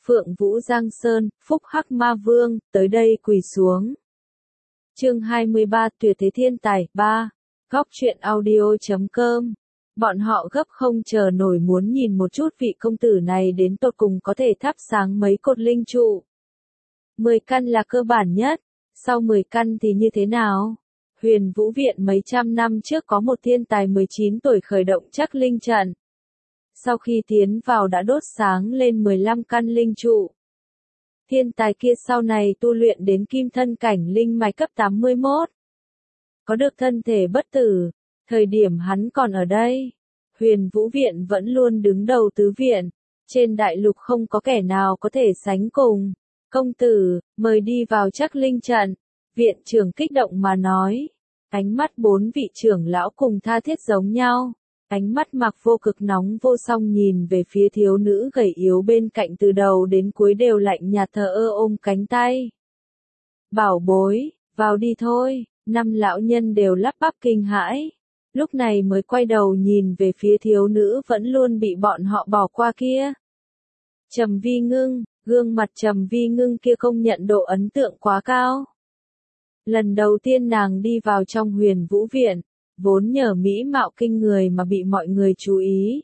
Phượng Vũ Giang Sơn, Phúc Hắc Ma Vương, tới đây quỳ xuống. Chương 23 Tuyệt thế thiên tài 3. Góc truyện audio.com. Bọn họ gấp không chờ nổi muốn nhìn một chút vị công tử này đến tột cùng có thể thắp sáng mấy cột linh trụ. 10 căn là cơ bản nhất, sau 10 căn thì như thế nào? Huyền Vũ Viện mấy trăm năm trước có một thiên tài 19 tuổi khởi động chắc linh trận. Sau khi tiến vào đã đốt sáng lên 15 căn linh trụ. Thiên tài kia sau này tu luyện đến kim thân cảnh linh mạch cấp 81. Có được thân thể bất tử, thời điểm hắn còn ở đây. Huyền Vũ Viện vẫn luôn đứng đầu tứ viện, trên đại lục không có kẻ nào có thể sánh cùng. Công tử, mời đi vào chắc linh trận. Viện trưởng kích động mà nói. Ánh mắt 4 vị trưởng lão cùng tha thiết giống nhau. Ánh mắt Mặc Vô Cực nóng vô song nhìn về phía thiếu nữ gầy yếu bên cạnh từ đầu đến cuối đều lạnh nhạt thờ ơ ôm cánh tay. Bảo bối, vào đi thôi, 5 lão nhân đều lắp bắp kinh hãi. Lúc này mới quay đầu nhìn về phía thiếu nữ vẫn luôn bị bọn họ bỏ qua kia. Trầm Vi Ngưng, gương mặt Trầm Vi Ngưng kia công nhận độ ấn tượng quá cao. Lần đầu tiên nàng đi vào trong Huyền Vũ Viện, vốn nhờ mỹ mạo kinh người mà bị mọi người chú ý.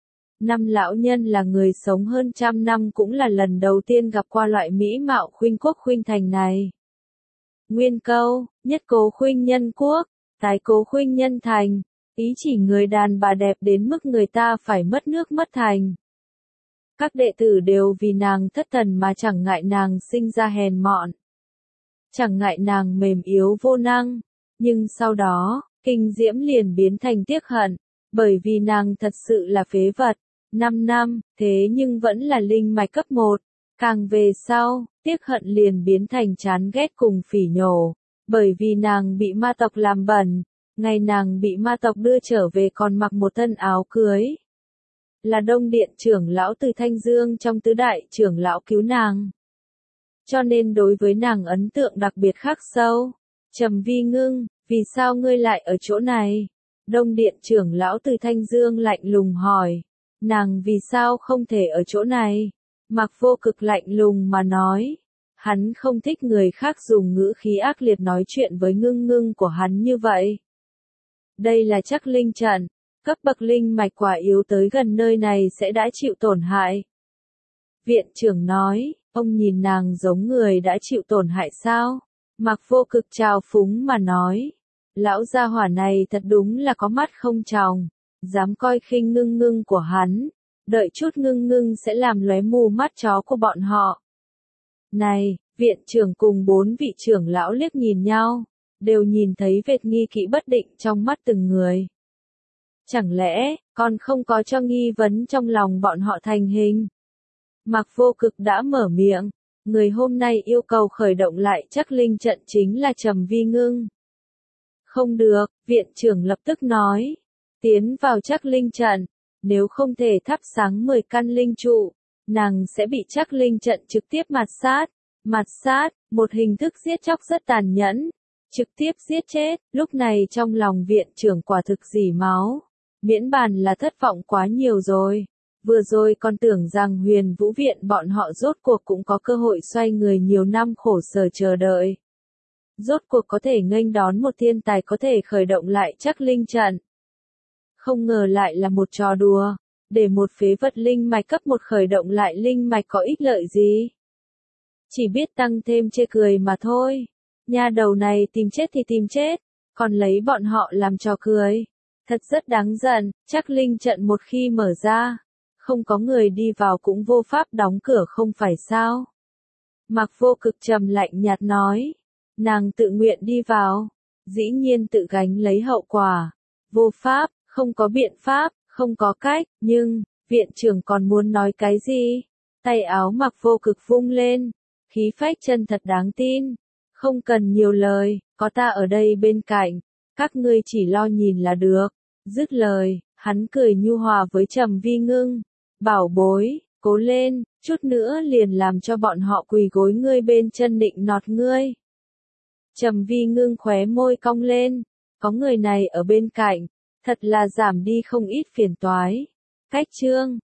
5 lão nhân là người sống hơn trăm năm cũng là lần đầu tiên gặp qua loại mỹ mạo khuynh quốc khuynh thành này. Nguyên câu, nhất cố khuynh nhân quốc, tái cố khuynh nhân thành, ý chỉ người đàn bà đẹp đến mức người ta phải mất nước mất thành. Các đệ tử đều vì nàng thất thần mà chẳng ngại nàng sinh ra hèn mọn. Chẳng ngại nàng mềm yếu vô năng, nhưng sau đó, kinh diễm liền biến thành tiếc hận, bởi vì nàng thật sự là phế vật. 5 năm, thế nhưng vẫn là linh mạch cấp 1. Càng về sau, tiếc hận liền biến thành chán ghét cùng phỉ nhổ, bởi vì nàng bị ma tộc làm bẩn, ngày nàng bị ma tộc đưa trở về còn mặc một thân áo cưới. Là Đông Điện trưởng lão từ Thanh Dương trong tứ đại trưởng lão cứu nàng. Cho nên đối với nàng ấn tượng đặc biệt khắc sâu. Trầm Vi Ngưng, vì sao ngươi lại ở chỗ này? Đông Điện trưởng lão từ Thanh Dương lạnh lùng hỏi. Nàng vì sao không thể ở chỗ này? Mặc Vô Cực lạnh lùng mà nói. Hắn không thích người khác dùng ngữ khí ác liệt nói chuyện với Ngưng Ngưng của hắn như vậy. Đây là chắc linh trận, cấp bậc linh mạch quả yếu tới gần nơi này sẽ đã chịu tổn hại. Viện trưởng nói, ông nhìn nàng giống người đã chịu tổn hại sao? Mặc Vô Cực trào phúng mà nói. Lão gia hỏa này thật đúng là có mắt không tròng, dám coi khinh Ngưng Ngưng của hắn, đợi chút Ngưng Ngưng sẽ làm lóe mù mắt chó của bọn họ. Này, viện trưởng cùng 4 vị trưởng lão liếc nhìn nhau, đều nhìn thấy vệt nghi kỵ bất định trong mắt từng người. Chẳng lẽ, còn không có cho nghi vấn trong lòng bọn họ thành hình? Mặc Vô Cực đã mở miệng, người hôm nay yêu cầu khởi động lại chắc linh trận chính là Trầm Vi Ngưng. Không được, viện trưởng lập tức nói. Tiến vào chắc linh trận, nếu không thể thắp sáng 10 căn linh trụ, nàng sẽ bị chắc linh trận trực tiếp mạt sát. Mạt sát, một hình thức giết chóc rất tàn nhẫn, trực tiếp giết chết. Lúc này trong lòng viện trưởng quả thực rỉ máu, miễn bàn là thất vọng quá nhiều rồi. Vừa rồi còn tưởng rằng Huyền Vũ Viện bọn họ rốt cuộc cũng có cơ hội xoay người nhiều năm khổ sở chờ đợi. Rốt cuộc có thể nghênh đón một thiên tài có thể khởi động lại chắc linh trận. Không ngờ lại là một trò đùa, để một phế vật linh mạch cấp 1 khởi động lại linh mạch có ích lợi gì? Chỉ biết tăng thêm chê cười mà thôi. Nha đầu này tìm chết thì tìm chết, còn lấy bọn họ làm trò cười. Thật rất đáng giận, chắc linh trận một khi mở ra, không có người đi vào cũng vô pháp đóng cửa không phải sao? Mặc Vô Cực trầm lạnh nhạt nói. Nàng tự nguyện đi vào, dĩ nhiên tự gánh lấy hậu quả. Vô pháp, không có biện pháp, không có cách, nhưng, viện trưởng còn muốn nói cái gì? Tay áo Mặc Vô Cực vung lên, khí phách chân thật đáng tin. Không cần nhiều lời, có ta ở đây bên cạnh, các ngươi chỉ lo nhìn là được. Dứt lời, hắn cười nhu hòa với Trầm Vi Ngưng. Bảo bối, cố lên, chút nữa liền làm cho bọn họ quỳ gối ngươi bên chân nịnh nọt ngươi. Trầm Vi Ngưng khóe môi cong lên, có người này ở bên cạnh, thật là giảm đi không ít phiền toái. Cách chương